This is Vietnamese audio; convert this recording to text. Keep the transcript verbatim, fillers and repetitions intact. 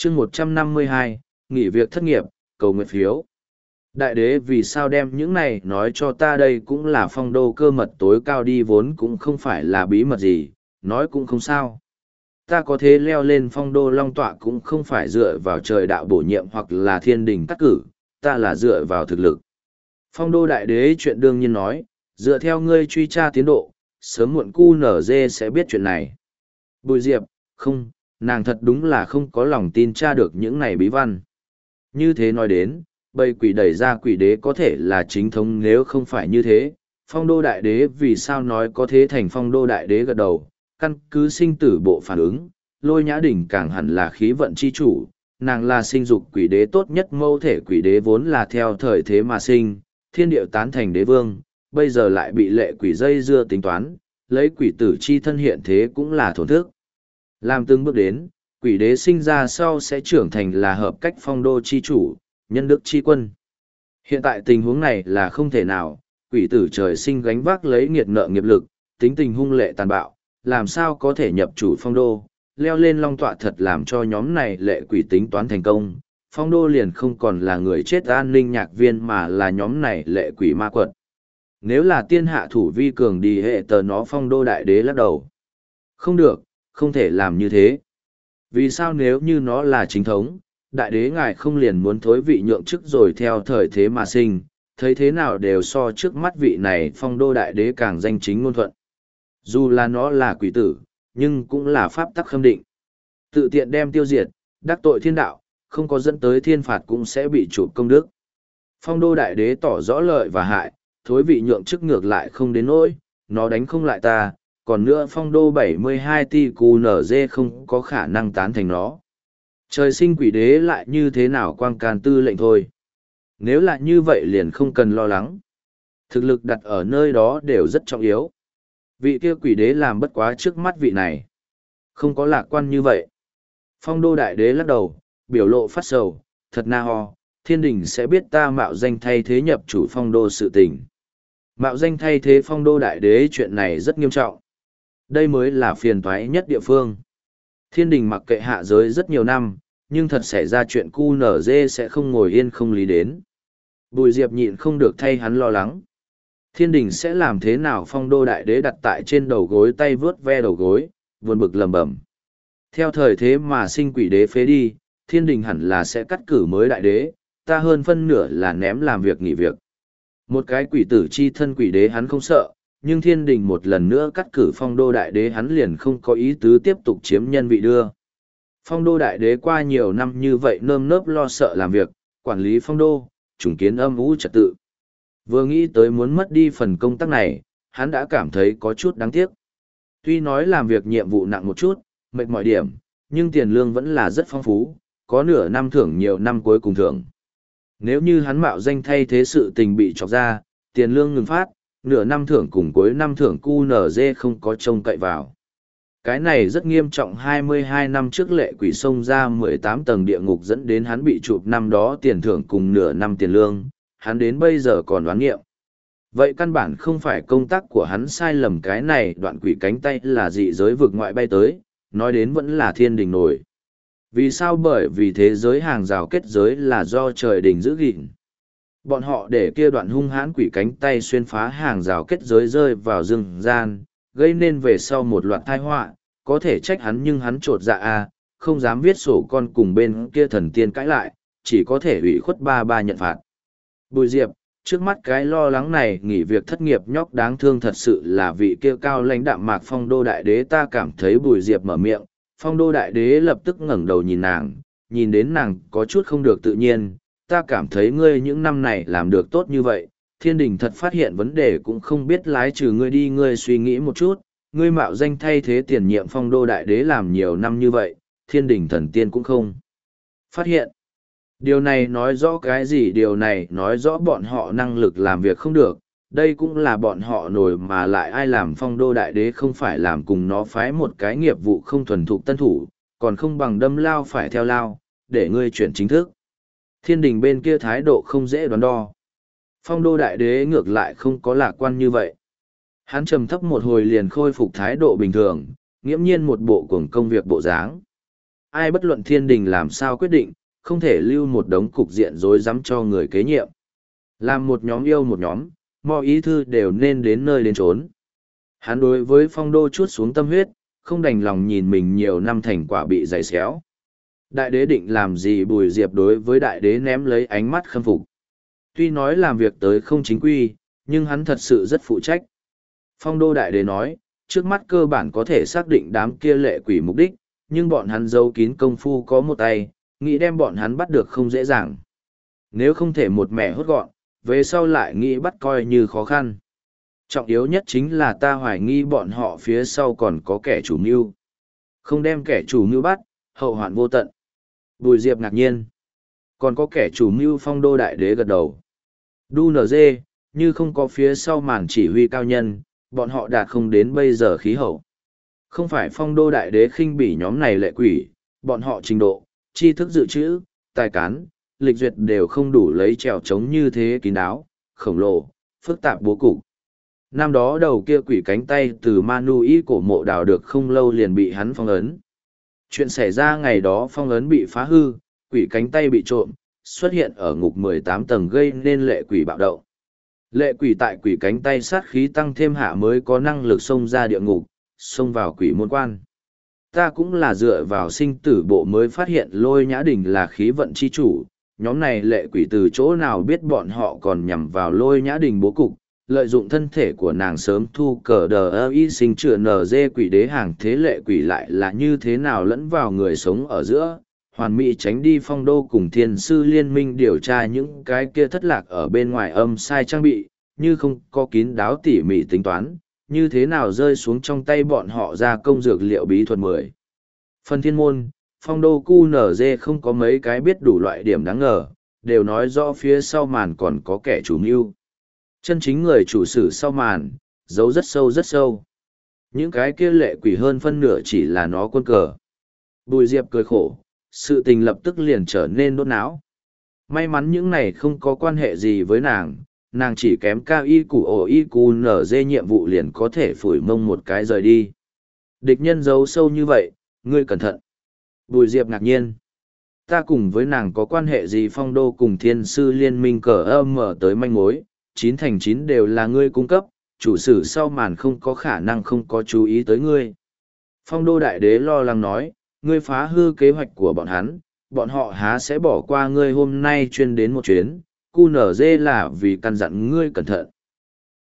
chương một trăm năm mươi hai, nghỉ việc thất nghiệp, cầu nguyện phiếu. Đại đế vì sao đem những này nói cho ta, đây cũng là phong đô cơ mật tối cao đi, vốn cũng không phải là bí mật gì, nói cũng không sao. Ta có thể leo lên phong đô long tọa cũng không phải dựa vào trời đạo bổ nhiệm hoặc là thiên đình cắt cử, ta là dựa vào thực lực. Phong đô đại đế chuyện đương nhiên nói, dựa theo ngươi truy tra tiến độ, sớm muộn cu nở dê sẽ biết chuyện này. Bùi Diệp, không, nàng thật đúng là không có lòng tin tra được những này bí văn. Như thế nói đến, bầy quỷ đẩy ra quỷ đế có thể là chính thống, nếu không phải như thế, phong đô đại đế vì sao nói có thế thành phong đô đại đế gật đầu, căn cứ sinh tử bộ phản ứng, Lôi Nhã Đỉnh càng hẳn là khí vận chi chủ, nàng là sinh dục quỷ đế tốt nhất, mâu thể quỷ đế vốn là theo thời thế mà sinh, thiên điệu tán thành đế vương, bây giờ lại bị lệ quỷ dây dưa tính toán, lấy quỷ tử chi thân hiện thế cũng là thổn thức. Làm từng bước đến, quỷ đế sinh ra sau sẽ trưởng thành là hợp cách phong đô chi chủ, nhân đức chi quân. Hiện tại tình huống này là không thể nào, quỷ tử trời sinh gánh vác lấy nghiệt nợ nghiệp lực, tính tình hung lệ tàn bạo, làm sao có thể nhập chủ phong đô, leo lên long tọa thật làm cho nhóm này lệ quỷ tính toán thành công. Phong đô liền không còn là người chết an ninh nhạc viên mà là nhóm này lệ quỷ ma quật. Nếu là tiên hạ thủ vi cường đi hệ tờ nó, phong đô đại đế lắc đầu. Không được, không thể làm như thế. Vì sao nếu như nó là chính thống, đại đế ngài không liền muốn thối vị nhượng chức rồi theo thời thế mà sinh, thấy thế nào đều so trước mắt vị này phong đô đại đế càng danh chính ngôn thuận. Dù là nó là quỷ tử, nhưng cũng là pháp tắc khâm định. Tự tiện đem tiêu diệt, đắc tội thiên đạo, không có dẫn tới thiên phạt cũng sẽ bị chụp công đức. Phong đô đại đế tỏ rõ lợi và hại, thối vị nhượng chức ngược lại không đến nỗi, nó đánh không lại ta, còn nữa phong đô bảy mươi hai ti cù nở dê không có khả năng tán thành nó. Trời sinh quỷ đế lại như thế nào quang can tư lệnh thôi. Nếu là như vậy liền không cần lo lắng. Thực lực đặt ở nơi đó đều rất trọng yếu. Vị kia quỷ đế làm bất quá trước mắt vị này. Không có lạc quan như vậy. Phong đô đại đế lắc đầu, biểu lộ phát sầu, thật na ho, thiên đình sẽ biết ta mạo danh thay thế nhập chủ phong đô sự tình. Mạo danh thay thế phong đô đại đế chuyện này rất nghiêm trọng. Đây mới là phiền toái nhất địa phương. Thiên đình mặc kệ hạ giới rất nhiều năm, nhưng thật xảy ra chuyện cu nở dê sẽ không ngồi yên không lý đến. Bùi Diệp nhịn không được thay hắn lo lắng. Thiên đình sẽ làm thế nào? Phong đô đại đế đặt tại trên đầu gối, tay vướt ve đầu gối, buồn bực lầm bầm. Theo thời thế mà sinh quỷ đế phế đi, thiên đình hẳn là sẽ cắt cử mới đại đế, ta hơn phân nửa là ném làm việc nghỉ việc. Một cái quỷ tử chi thân quỷ đế hắn không sợ, nhưng thiên đình một lần nữa cắt cử phong đô đại đế hắn liền không có ý tứ tiếp tục chiếm nhân vị đưa. Phong đô đại đế qua nhiều năm như vậy nơm nớp lo sợ làm việc, quản lý phong đô, chủng kiến âm vũ trật tự. Vừa nghĩ tới muốn mất đi phần công tác này, hắn đã cảm thấy có chút đáng tiếc. Tuy nói làm việc nhiệm vụ nặng một chút, mệt mỏi điểm, nhưng tiền lương vẫn là rất phong phú, có nửa năm thưởng nhiều năm cuối cùng thưởng. Nếu như hắn mạo danh thay thế sự tình bị chọc ra, tiền lương ngừng phát, nửa năm thưởng cùng cuối năm thưởng cu nở dê không có trông cậy vào. Cái này rất nghiêm trọng. Hai mươi hai năm trước lệ quỷ xông ra mười tám tầng địa ngục dẫn đến hắn bị chụp năm đó tiền thưởng cùng nửa năm tiền lương, hắn đến bây giờ còn đoán nghiệm. Vậy căn bản không phải công tác của hắn sai lầm, cái này đoạn quỷ cánh tay là dị giới vực ngoại bay tới, nói đến vẫn là thiên đình nổi. Vì sao? Bởi vì thế giới hàng rào kết giới là do trời đình giữ gìn. Bọn họ để kia đoạn hung hãn quỷ cánh tay xuyên phá hàng rào kết giới rơi vào rừng gian, gây nên về sau một loạt tai họa, có thể trách hắn nhưng hắn trột dạ a, không dám viết sổ con cùng bên kia thần tiên cãi lại, chỉ có thể ủy khuất ba ba nhận phạt. Bùi Diệp, trước mắt cái lo lắng này nghỉ việc thất nghiệp nhóc đáng thương thật sự là vị kia cao lãnh đạm mạc phong đô đại đế. Ta cảm thấy Bùi Diệp mở miệng, phong đô đại đế lập tức ngẩng đầu nhìn nàng, nhìn đến nàng có chút không được tự nhiên. Ta cảm thấy ngươi những năm này làm được tốt như vậy, thiên đình thật phát hiện vấn đề cũng không biết lái trừ ngươi đi. Ngươi suy nghĩ một chút, ngươi mạo danh thay thế tiền nhiệm phong đô đại đế làm nhiều năm như vậy, thiên đình thần tiên cũng không phát hiện. Điều này nói rõ cái gì? Điều này nói rõ bọn họ năng lực làm việc không được, đây cũng là bọn họ nổi mà lại ai làm phong đô đại đế không phải làm cùng nó phái một cái nghiệp vụ không thuần thục tân thủ, còn không bằng đâm lao phải theo lao, để ngươi chuyển chính thức. Thiên đình bên kia thái độ không dễ đoán đo. Phong đô đại đế ngược lại không có lạc quan như vậy. Hắn trầm thấp một hồi liền khôi phục thái độ bình thường, nghiễm nhiên một bộ cuồng công việc bộ dáng. ai bất luận thiên đình làm sao quyết định, không thể lưu một đống cục diện rối rắm cho người kế nhiệm. Làm một nhóm yêu một nhóm, mọi ý thư đều nên đến nơi đến trốn. Hắn đối với phong đô chuốt xuống tâm huyết, không đành lòng nhìn mình nhiều năm thành quả bị giày xéo. Đại đế định làm gì? Bùi Diệp đối với đại đế ném lấy ánh mắt khâm phục. Tuy nói làm việc tới không chính quy, nhưng hắn thật sự rất phụ trách. Phong đô đại đế nói, trước mắt cơ bản có thể xác định đám kia lệ quỷ mục đích, nhưng bọn hắn giấu kín công phu có một tay, nghĩ đem bọn hắn bắt được không dễ dàng. Nếu không thể một mẻ hốt gọn, về sau lại nghĩ bắt coi như khó khăn. Trọng yếu nhất chính là ta hoài nghi bọn họ phía sau còn có kẻ chủ mưu. Không đem kẻ chủ mưu bắt, hậu hoạn vô tận. Bùi Diệp ngạc nhiên. Còn có kẻ chủ mưu? Phong đô đại đế gật đầu. Đu nở dê, như không có phía sau màn chỉ huy cao nhân, bọn họ đạt không đến bây giờ khí hậu. Không phải phong đô đại đế khinh bỉ nhóm này lệ quỷ, bọn họ trình độ, tri thức dự trữ, tài cán, lịch duyệt đều không đủ lấy trèo trống như thế kín đáo, khổng lồ, phức tạp bố cục. Năm đó đầu kia quỷ cánh tay từ Manu Y cổ mộ đào được không lâu liền bị hắn phong ấn. Chuyện xảy ra ngày đó phong ấn bị phá hư, quỷ cánh tay bị trộm, xuất hiện ở ngục mười tám tầng gây nên lệ quỷ bạo động. Lệ quỷ tại quỷ cánh tay sát khí tăng thêm hạ mới có năng lực xông ra địa ngục, xông vào quỷ môn quan. Ta cũng là dựa vào sinh tử bộ mới phát hiện Lôi Nhã Đình là khí vận chi chủ, nhóm này lệ quỷ từ chỗ nào biết bọn họ còn nhằm vào Lôi Nhã Đình bố cục, lợi dụng thân thể của nàng sớm thu cờ đờ ơ y sinh chữa nở dê quỷ đế hàng thế lệ quỷ lại là như thế nào lẫn vào người sống ở giữa, hoàn mỹ tránh đi phong đô cùng thiên sư liên minh điều tra những cái kia thất lạc ở bên ngoài âm sai trang bị, như không có kín đáo tỉ mỉ tính toán, như thế nào rơi xuống trong tay bọn họ ra công dược liệu bí thuật mười. Phần thiên môn, phong đô cu nở dê không có mấy cái biết đủ loại điểm đáng ngờ, đều nói rõ phía sau màn còn có kẻ chủ mưu. Chân chính người chủ sử sau màn, giấu rất sâu rất sâu. Những cái kia lệ quỷ hơn phân nửa chỉ là nó quân cờ. Bùi Diệp cười khổ, sự tình lập tức liền trở nên đốt não. May mắn những này không có quan hệ gì với nàng, nàng chỉ kém cao y củ ổ y cù nở dê nhiệm vụ liền có thể phủi mông một cái rời đi. Địch nhân giấu sâu như vậy, ngươi cẩn thận. Bùi Diệp ngạc nhiên. Ta cùng với nàng có quan hệ gì? Phong đô cùng thiên sư liên minh cờ âm mở tới manh mối, chín thành chín đều là ngươi cung cấp, chủ sử sau màn không có khả năng không có chú ý tới ngươi. Phong đô đại đế lo lắng nói, ngươi phá hư kế hoạch của bọn hắn, bọn họ há sẽ bỏ qua ngươi hôm nay chuyên đến một chuyến, cu nở dê là vì căn dặn ngươi cẩn thận,